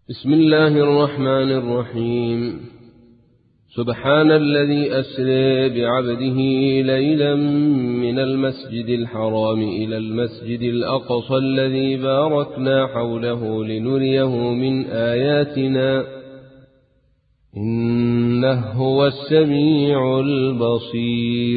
بسم الله الرحمن الرحيم. سبحان الذي أسرى بعبده ليلا من المسجد الحرام إلى المسجد الأقصى الذي باركنا حوله لنريه من آياتنا إنه هو السميع البصير.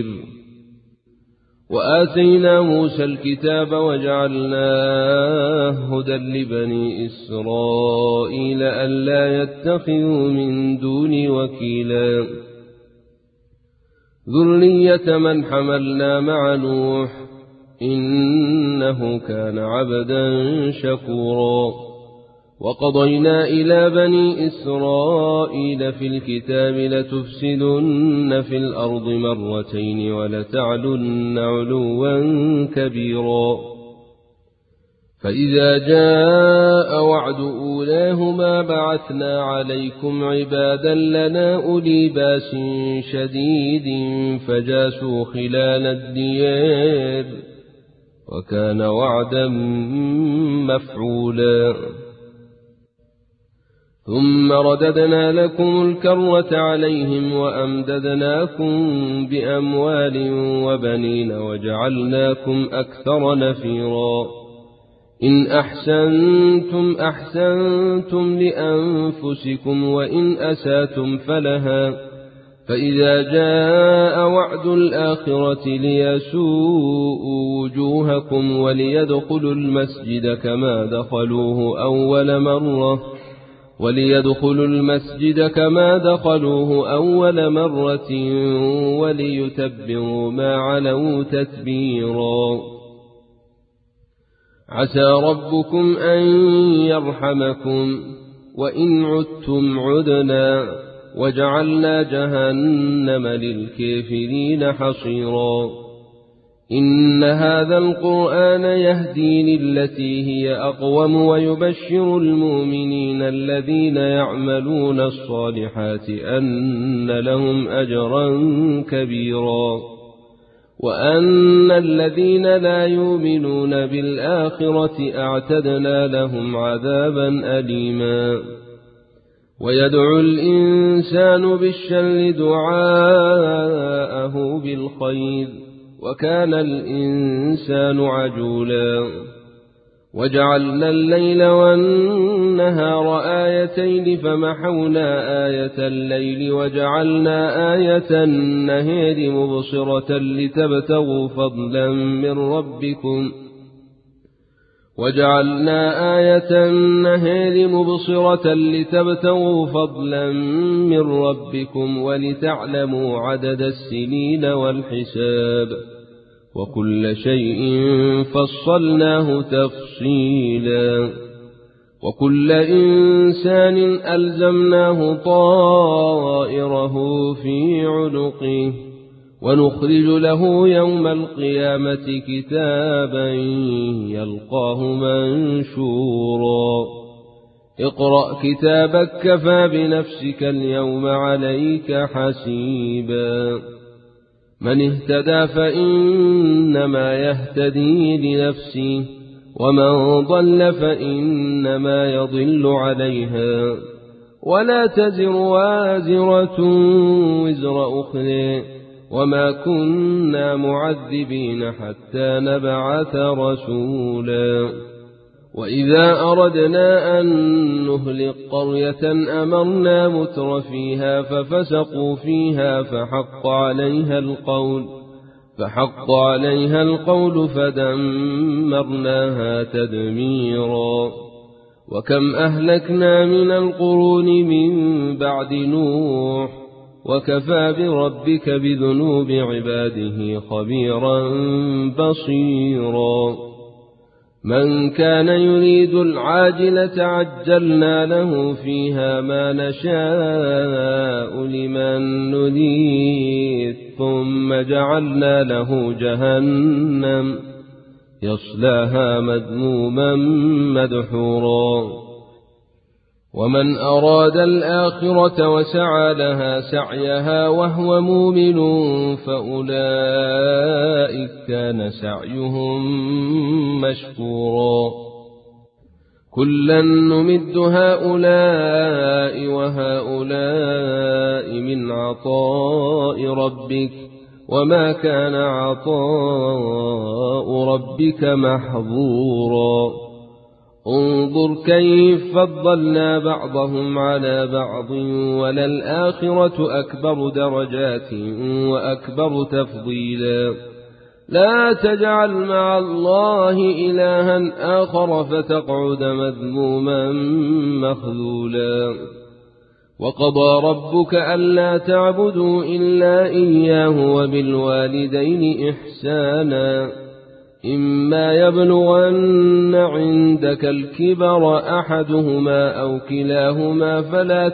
وآتينا موسى الكتاب وجعلناه هدى لبني إسرائيل ألا يتخذوا من دوني وكيلا ذرية من حملنا مع نوح إنه كان عبدا شكورا. وقضينا إلى بني إسرائيل في الكتاب لتفسدن في الأرض مرتين ولتعلن علوا كبيرا. فإذا جاء وعد أولاهما بعثنا عليكم عبادا لنا أولي باس شديد فجاسوا خلال الديار وكان وعدا مفعولا. ثم رددنا لكم الكرة عليهم وأمددناكم بأموال وبنين وجعلناكم أكثر نفيرا. إن أحسنتم أحسنتم لأنفسكم وإن أساتم فلها. فإذا جاء وعد الآخرة ليسوءوا وجوهكم وليدخلوا المسجد كما دخلوه أول مرة وليتبروا ما علوا تتبيرا. عسى ربكم أن يرحمكم وإن عدتم عدنا وجعلنا جهنم للكافرين حصيرا. إن هذا القرآن يهدي للتي هي أقوم ويبشر المؤمنين الذين يعملون الصالحات أن لهم أجرا كبيرا وأن الذين لا يؤمنون بالآخرة أعتدنا لهم عذابا أليما. ويدعو الإنسان بالشر دعاءه بالخير وكان الإنسان عجولا. وجعلنا الليل والنهار آيتين فمحونا آية الليل وجعلنا آية النهار مبصرة لتبتغوا فضلا من ربكم ولتعلموا عدد السنين والحساب وكل شيء فصلناه تفصيلا. وكل إنسان ألزمناه طائره في عنقه ونخرج له يوم القيامة كتابا يلقاه منشورا. اقرأ كتابك كفى بنفسك اليوم عليك حسيبا. من اهتدى فإنما يهتدي لنفسه ومن ضل فإنما يضل عليها ولا تزر وازرة وزر أخرى وما كنا معذبين حتى نبعث رسولا. وإذا أردنا أن نهلك قرية أمرنا متر فيها ففسقوا فيها فحق عليها القول فدمرناها تدميرا. وكم أهلكنا من القرون من بعد نوح وكفى بربك بذنوب عباده خبيرا بصيرا. من كان يريد العاجلة عجلنا له فيها ما نشاء لمن نريد ثم جعلنا له جهنم يصلاها مذموما مدحورا. ومن أراد الآخرة وسعى لها سعيها وهو مؤمن فأولئك كان سعيهم مشكورا. كلا نمد هؤلاء وهؤلاء من عطاء ربك وما كان عطاء ربك محظورا انظر كيف فضلنا بعضهم على بعض وللآخرة أكبر درجات وأكبر تفضيلا لا تجعل مع الله إلها آخر فتقعد مذموما مخذولا وقضى ربك ألا تعبدوا إلا إياه وبالوالدين إحسانا إما يبلغن عندك الكبر أحدهما أو كلاهما فلا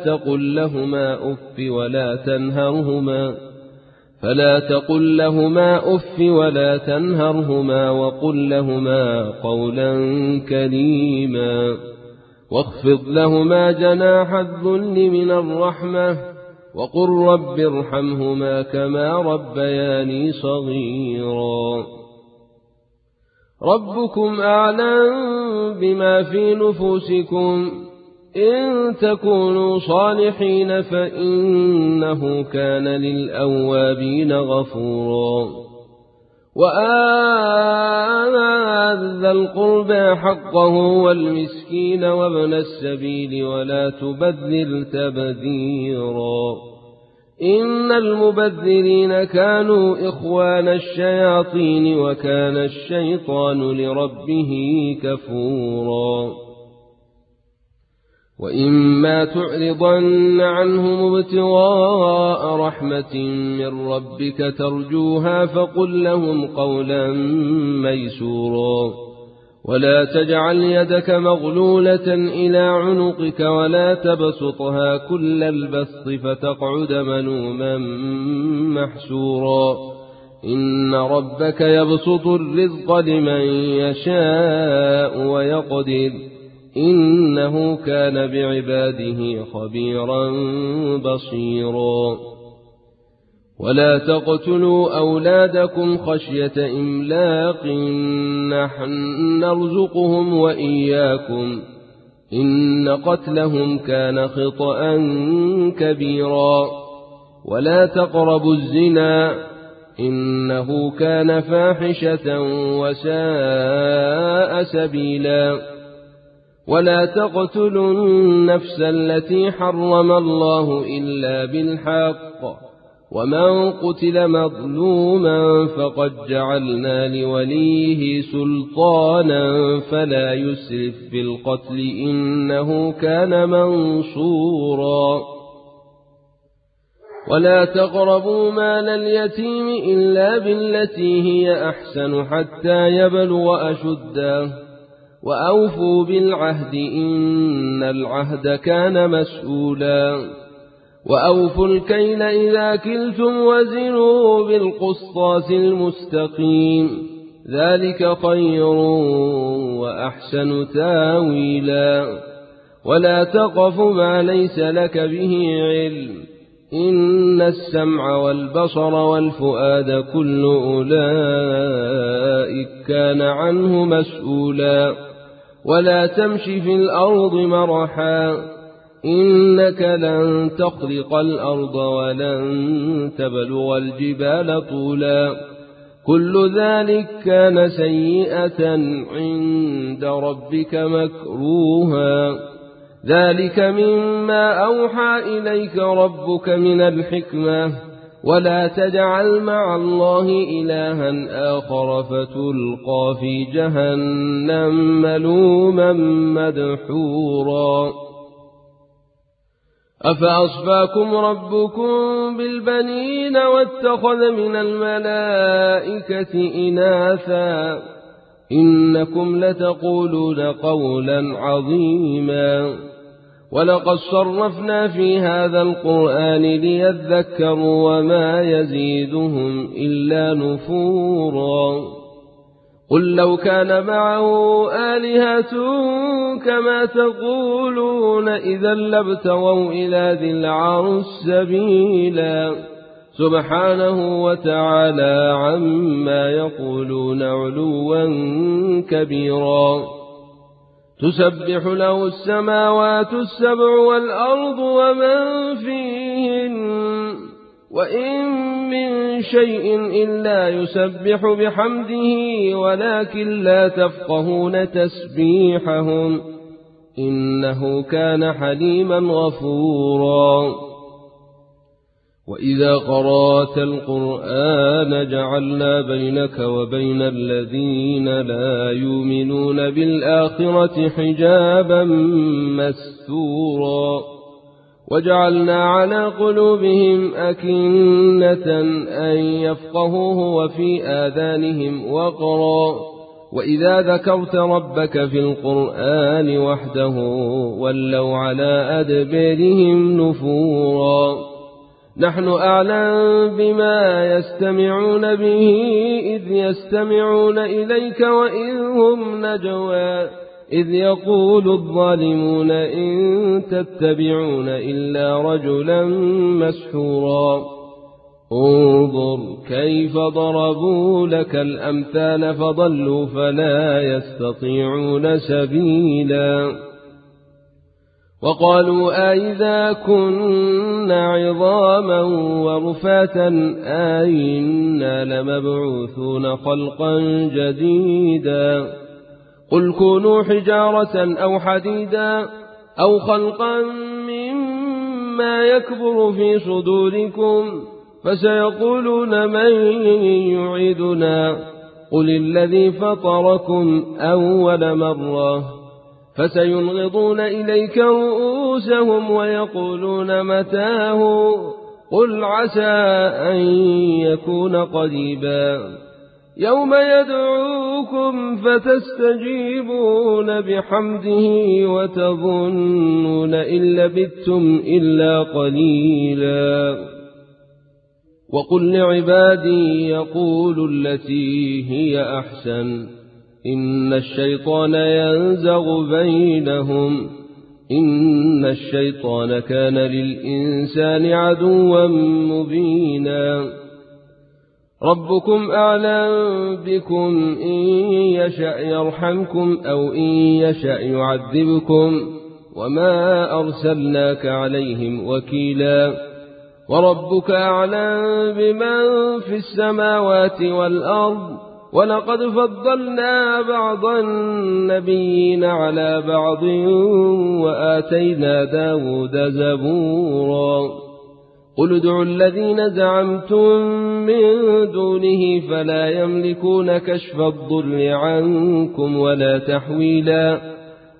تقل لهما أف ولا تنهرهما وقل لهما قولا كريما واخفض لهما جناح الذل من الرحمة وقل رب ارحمهما كما ربياني صغيرا ربكم أعلم بما في نفوسكم إن تكونوا صالحين فإنه كان للأوابين غفورا وآت ذا القربى حقه والمسكين وابن السبيل ولا تبذر تبذيرا إن المبذرين كانوا إخوان الشياطين وكان الشيطان لربه كفورا وإما تعرضن عنهم ابتغاء رحمة من ربك ترجوها فقل لهم قولا ميسورا ولا تجعل يدك مغلولة إلى عنقك ولا تبسطها كل البسط فتقعد ملوما محسورا إن ربك يبسط الرزق لمن يشاء ويقدر إنه كان بعباده خبيرا بصيرا ولا تقتلوا أولادكم خشية إملاق نحن نرزقهم وإياكم إن قتلهم كان خطأ كبيرا ولا تقربوا الزنا إنه كان فاحشة وساء سبيلا ولا تقتلوا النفس التي حرم الله إلا بالحق ومن قتل مظلوما فقد جعلنا لوليه سلطانا فلا يسرف في القتل إنه كان منصورا ولا تقربوا مال اليتيم إلا بالتي هي أحسن حتى يبلغ أشده وأوفوا بالعهد إن العهد كان مسؤولا وأوفوا الكيل إذا كلتم وزنوا بالقسطاس المستقيم ذلك خير وأحسن تاويلا ولا تقف ما ليس لك به علم إن السمع والبصر والفؤاد كل أولئك كان عنه مسؤولا ولا تمش في الأرض مرحا إنك لن تخرق الأرض ولن تبلغ الجبال طولا كل ذلك كان سيئة عند ربك مكروها ذلك مما أوحى إليك ربك من الحكمة ولا تجعل مع الله إلها آخر فتلقى في جهنم ملوما مدحورا أفأصفاكم ربكم بالبنين واتخذ من الملائكة إناثا إنكم لتقولون قولا عظيما ولقد صرفنا في هذا القرآن ليذكروا وما يزيدهم إلا نفورا قل لو كان معه آلهة كما تقولون إذا لابتغوا إلى ذي العرش سبيلا سبحانه وتعالى عما يقولون علوا كبيرا تسبح له السماوات السبع والأرض ومن فيهن وإن من شيء إلا يسبح بحمده ولكن لا تفقهون تسبيحهم إنه كان حليما غفورا. وإذا قرأت القرآن جعلنا بينك وبين الذين لا يؤمنون بالآخرة حجابا مستورا وجعلنا على قلوبهم أكنة أن يفقهوه وفي آذانهم وقرا وإذا ذكرت ربك في القرآن وحده ولوا على أدبارهم نفورا. نحن أعلم بما يستمعون به إذ يستمعون إليك وإذ هم نجوى إذ يقول الظالمون إن تتبعون إلا رجلا مسحورا. انظر كيف ضربوا لك الأمثال فضلوا فلا يستطيعون سبيلا. وقالوا أئذا كنا عظاما ورفاتا أئنا لمبعوثون خلقا جديدا قل كونوا حجارة أو حديدا أو خلقا مما يكبر في صدوركم فسيقولون من يعيدنا قل الذي فطركم أول مرة فسينغضون إليك رؤوسهم ويقولون متاه قل عسى أن يكون قريبا يوم يدعوكم فتستجيبون بحمده وتظنون إن لبثتم إلا قليلا. وقل لعبادي يقولوا التي هي أحسن إن الشيطان ينزغ بينهم إن الشيطان كان للإنسان عدوا مبينا. ربكم أعلم بكم إن يشأ يرحمكم أو إن يشأ يعذبكم وما أرسلناك عليهم وكيلا. وربك أعلم بمن في السماوات والأرض ولقد فضلنا بعض النبيين على بعض وآتينا داود زبورا. قل ادعوا الذين زعمتم من دونه فلا يملكون كشف الضر عنكم ولا تحويلا.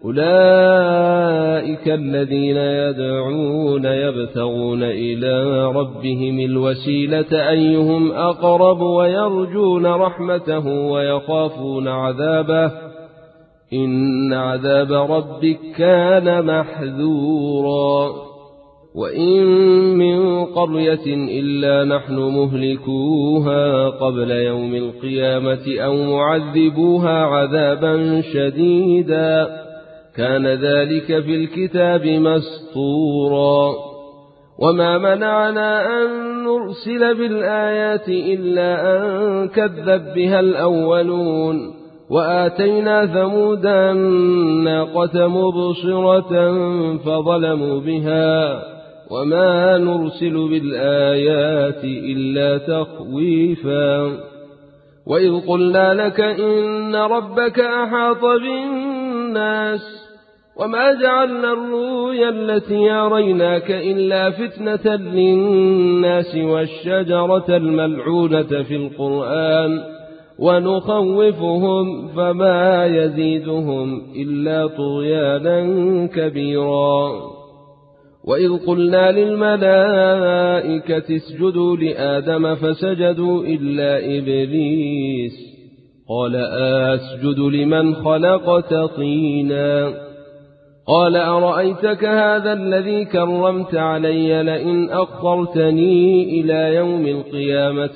أولئك الذين يدعون يبتغون إلى ربهم الوسيلة أيهم أقرب ويرجون رحمته ويخافون عذابه إن عذاب ربك كان محذورا. وإن من قرية إلا نحن مهلكوها قبل يوم القيامة أو معذبوها عذابا شديدا كان ذلك في الكتاب مسطورا. وما منعنا أن نرسل بالآيات إلا أن كذب بها الأولون وآتينا ثمود الناقة مبصرة فظلموا بها وما نرسل بالآيات إلا تخويفا. وإذ قلنا لك إن ربك أحاط بالناس وما جعلنا الرؤيا التي أريناك إلا فتنة للناس والشجرة الملعونة في القرآن ونخوفهم فما يزيدهم إلا طغيانا كبيرا. وإذ قلنا للملائكة اسجدوا لآدم فسجدوا إلا إبليس قال أسجد لمن خلقت طينا قال أرأيتك هذا الذي كرمت علي لئن أخرتني إلى يوم القيامة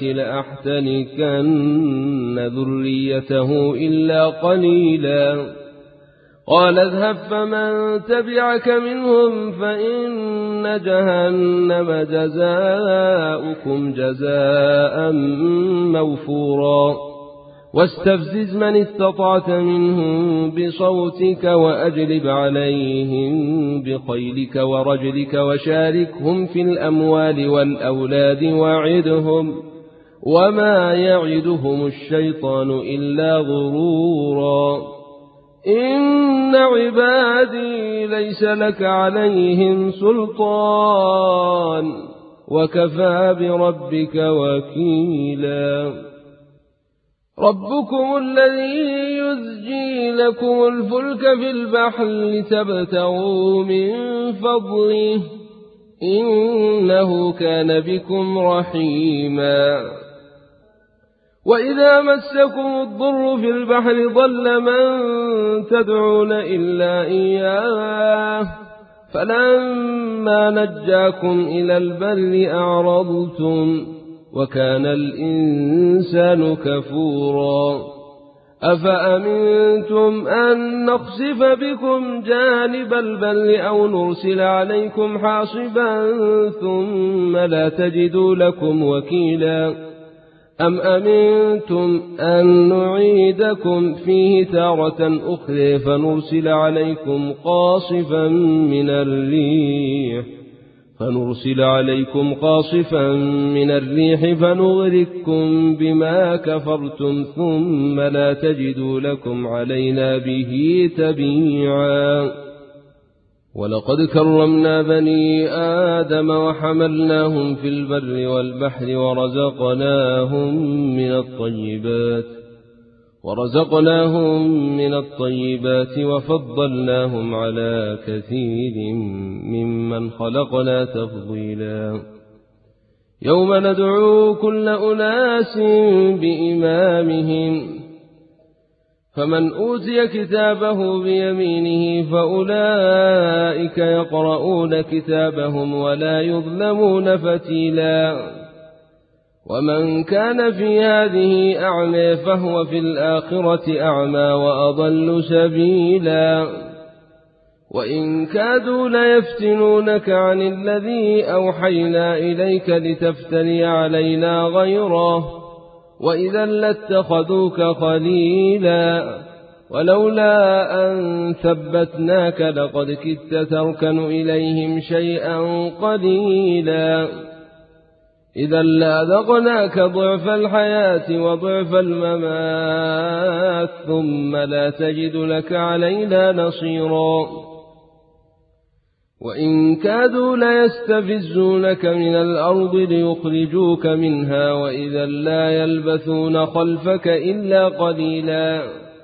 لأحتنكن ذريته إلا قليلا. قال اذهب فمن تبعك منهم فإن جهنم جزاؤكم جزاء موفورا. واستفزز من استطعت منهم بصوتك وأجلب عليهم بخيلك ورجلك وشاركهم في الأموال والأولاد وعدهم وما يعدهم الشيطان إلا غرورا إن عبادي ليس لك عليهم سلطان وكفى بربك وكيلا ربكم الذي يزجي لكم الفلك في البحر لتبتغوا من فضله إنه كان بكم رحيما وإذا مسكم الضر في البحر ضل من تدعون إلا إياه فلما نجاكم إلى البر أعرضتم وكان الإنسان كفورا أفأمنتم أن نخسف بكم جانب البر أو نرسل عليكم حاصبا ثم لا تجدوا لكم وكيلا أم أمنتم أن نعيدكم فيه تارة أخرى فنرسل عليكم قاصفا من الريح فنغرقكم بما كفرتم ثم لا تجدوا لكم علينا به تبيعا ولقد كرمنا بني آدم وحملناهم في البر والبحر ورزقناهم من الطيبات وفضلناهم على كثير ممن خلقنا تفضيلا يوم ندعو كل أناس بإمامهم فمن أوتي كتابه بيمينه فأولئك يقرؤون كتابهم ولا يظلمون فتيلا ومن كان في هذه أعمى فهو في الآخرة أعمى وأضل سبيلا وإن كادوا ليفتنونك عن الذي أوحينا إليك لتفتري علينا غيره وإذا لاتخذوك خليلا ولولا أن ثبتناك لقد كدت تركن إليهم شيئا قليلا إذا لأذقناك ضعف الحياة وضعف الممات ثم لا تجد لك علينا نصيرا وإن كادوا ليستفزونك من الأرض ليخرجوك منها وإذا لا يلبثون خلفك إلا قليلا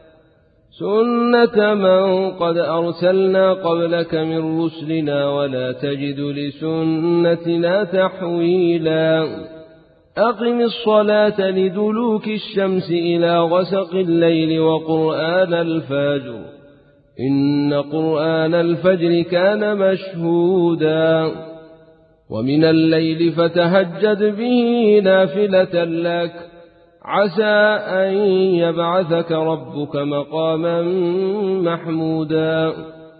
سنة من قد أرسلنا قبلك من رسلنا ولا تجد لسنتنا تحويلا أقم الصلاة لدلوك الشمس إلى غسق الليل وقرآن الفجر إن قرآن الفجر كان مشهودا ومن الليل فتهجد به نافلة لك عسى أن يبعثك ربك مقاما محمودا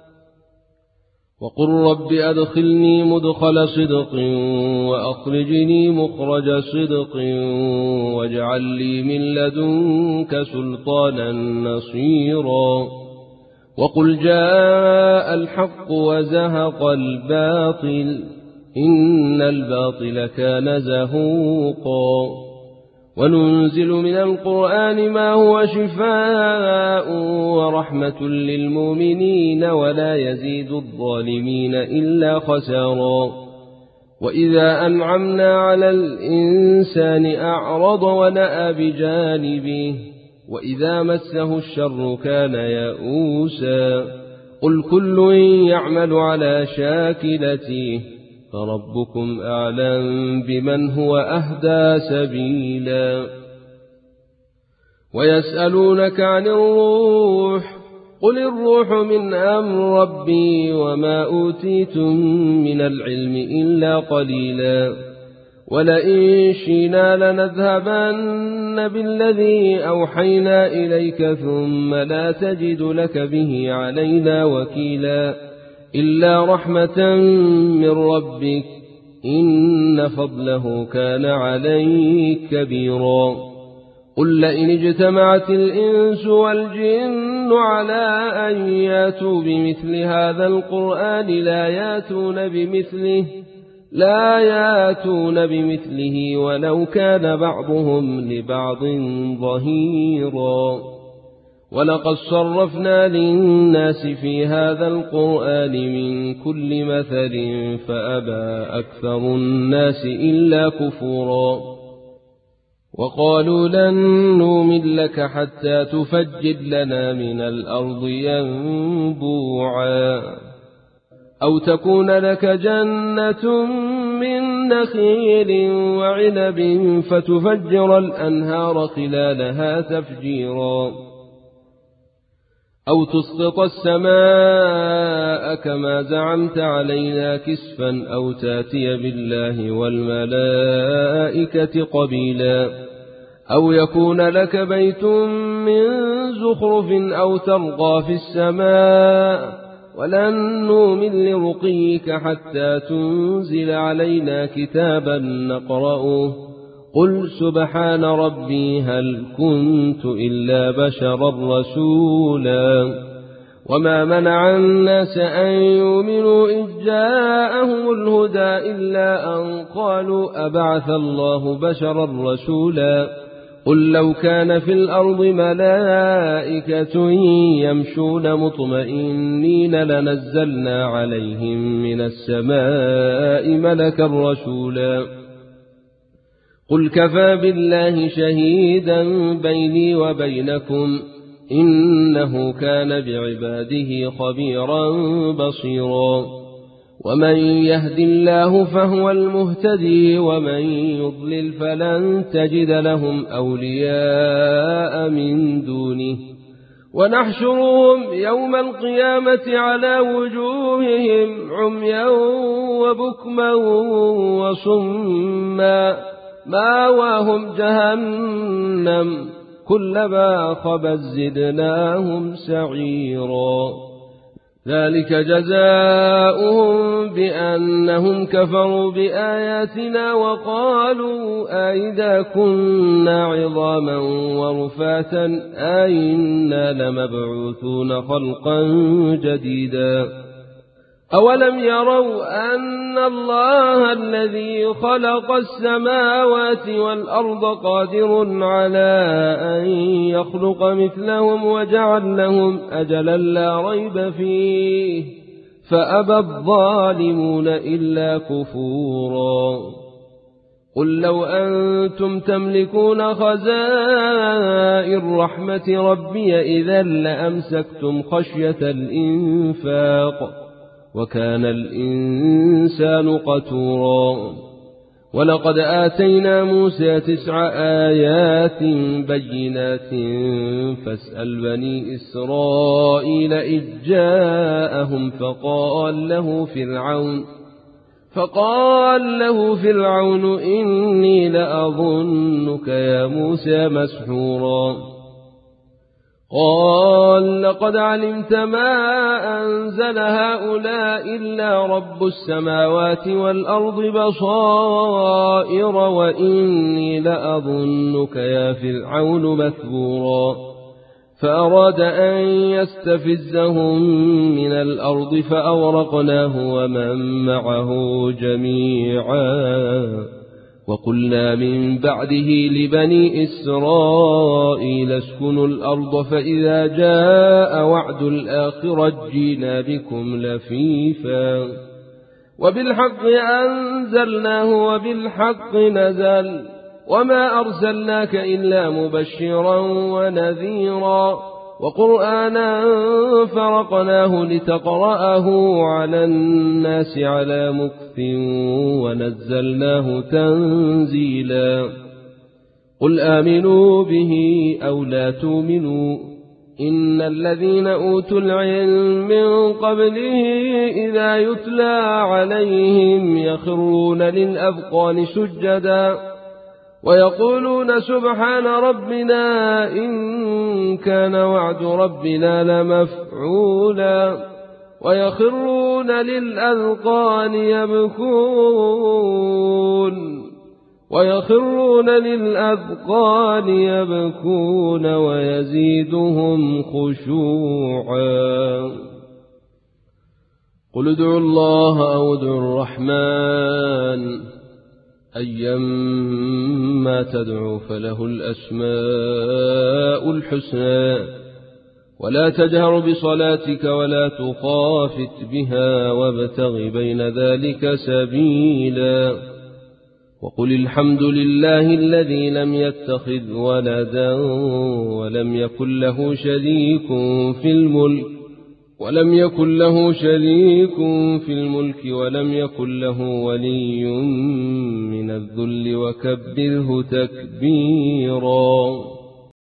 وقل رب أدخلني مدخل صدق وأخرجني مخرج صدق واجعل لي من لدنك سلطانا نصيرا وقل جاء الحق وزهق الباطل إن الباطل كان زهوقا وننزل من القرآن ما هو شفاء ورحمة للمؤمنين ولا يزيد الظالمين إلا خسارا وإذا أنعمنا على الإنسان أعرض ونأى بجانبه وإذا مسه الشر كان يئوسا قل كل يعمل على شاكلته فربكم أعلم بمن هو أهدى سبيلا ويسألونك عن الروح قل الروح من أمر ربي وما أوتيتم من العلم إلا قليلا ولئن شئنا لنذهبن بالذي أوحينا إليك ثم لا تجد لك به علينا وكيلا إلا رحمة من ربك إن فضله كان عليك كبيرا قل لئن اجتمعت الإنس والجن على أن ياتوا بمثل هذا القرآن لا ياتون بمثله ولو كان بعضهم لبعض ظهيرا. ولقد صرفنا للناس في هذا القرآن من كل مثل فأبى أكثر الناس إلا كفورا. وقالوا لن نؤمن لك حتى تفجر لنا من الأرض ينبوعا أو تكون لك جنة من نخيل وعنب فتفجر الأنهار خلالها تفجيرا أو تسقط السماء كما زعمت علينا كسفا أو تاتي بالله والملائكة قبيلا أو يكون لك بيت من زخرف أو ترقى في السماء ولن نؤمن لرقيك حتى تنزل علينا كتابا نقرأه قل سبحان ربي هل كنت إلا بشرا رسولا. وما منع الناس أن يؤمنوا إذ جاءهم الهدى إلا أن قالوا أبعث الله بشرا رسولا. قل لو كان في الأرض ملائكة يمشون مطمئنين لنزلنا عليهم من السماء ملكا رسولا. قل كفى بالله شهيدا بيني وبينكم إنه كان بعباده خبيرا بصيرا. ومن يهد الله فهو المهتدي ومن يضلل فلن تجد لهم أولياء من دونه ونحشرهم يوم القيامة على وجوههم عميا وبكما وصما ماواهم جهنم كلما خبت زدناهم سعيرا. ذلك جزاؤهم بأنهم كفروا بآياتنا وقالوا أئذا كنا عظاما ورفاتا أئنا لمبعوثون خلقا جديدا. أولم يروا أن الله الذي خلق السماوات والأرض قادر على أن يخلق مثلهم وجعل لهم أجلا لا ريب فيه فأبى الظالمون إلا كفورا. قل لو أنتم تملكون خزائن رحمة ربي إذا لأمسكتم خشية الإنفاق وكان الإنسان قتورا. ولقد آتينا موسى 9 آيات بينات فاسأل بني إسرائيل إذ جاءهم فقال له فرعون إني لأظنك يا موسى مسحورا. قال لقد علمت ما أنزل هؤلاء إلا رب السماوات والأرض بصائر وإني لأظنك يا فرعون مثبورا. فأراد أن يستفزهم من الأرض فأورقناه ومن معه جميعا. وقلنا من بعده لبني إسرائيل اسكنوا الأرض فإذا جاء وعد الآخرة جينا بكم لفيفا وبالحق أنزلناه وبالحق نزل وما أرسلناك إلا مبشرا ونذيرا وقرآنا فرقناه لتقرأه على الناس على مكث ونزلناه تنزيلا. قل آمنوا به أو لا تؤمنوا إن الذين أوتوا العلم من قبله إذا يتلى عليهم يخرون للأذقان سجدا ويقولون سبحان ربنا إن كان وعد ربنا لمفعولا ويخرون للأذقان يبكون ويخرون للأذقان يبكون ويزيدهم خشوعا. قل ادعوا الله أو ادعوا الرحمن أيما تدعوا فله الأسماء الحسنى ولا تجهر بصلاتك ولا تخافت بها وابتغ بين ذلك سبيلا. وقل الحمد لله الذي لم يتخذ ولدا ولم يكن له شريك في الملك ولم يكن له ولي من الذل وكبره تكبيرا.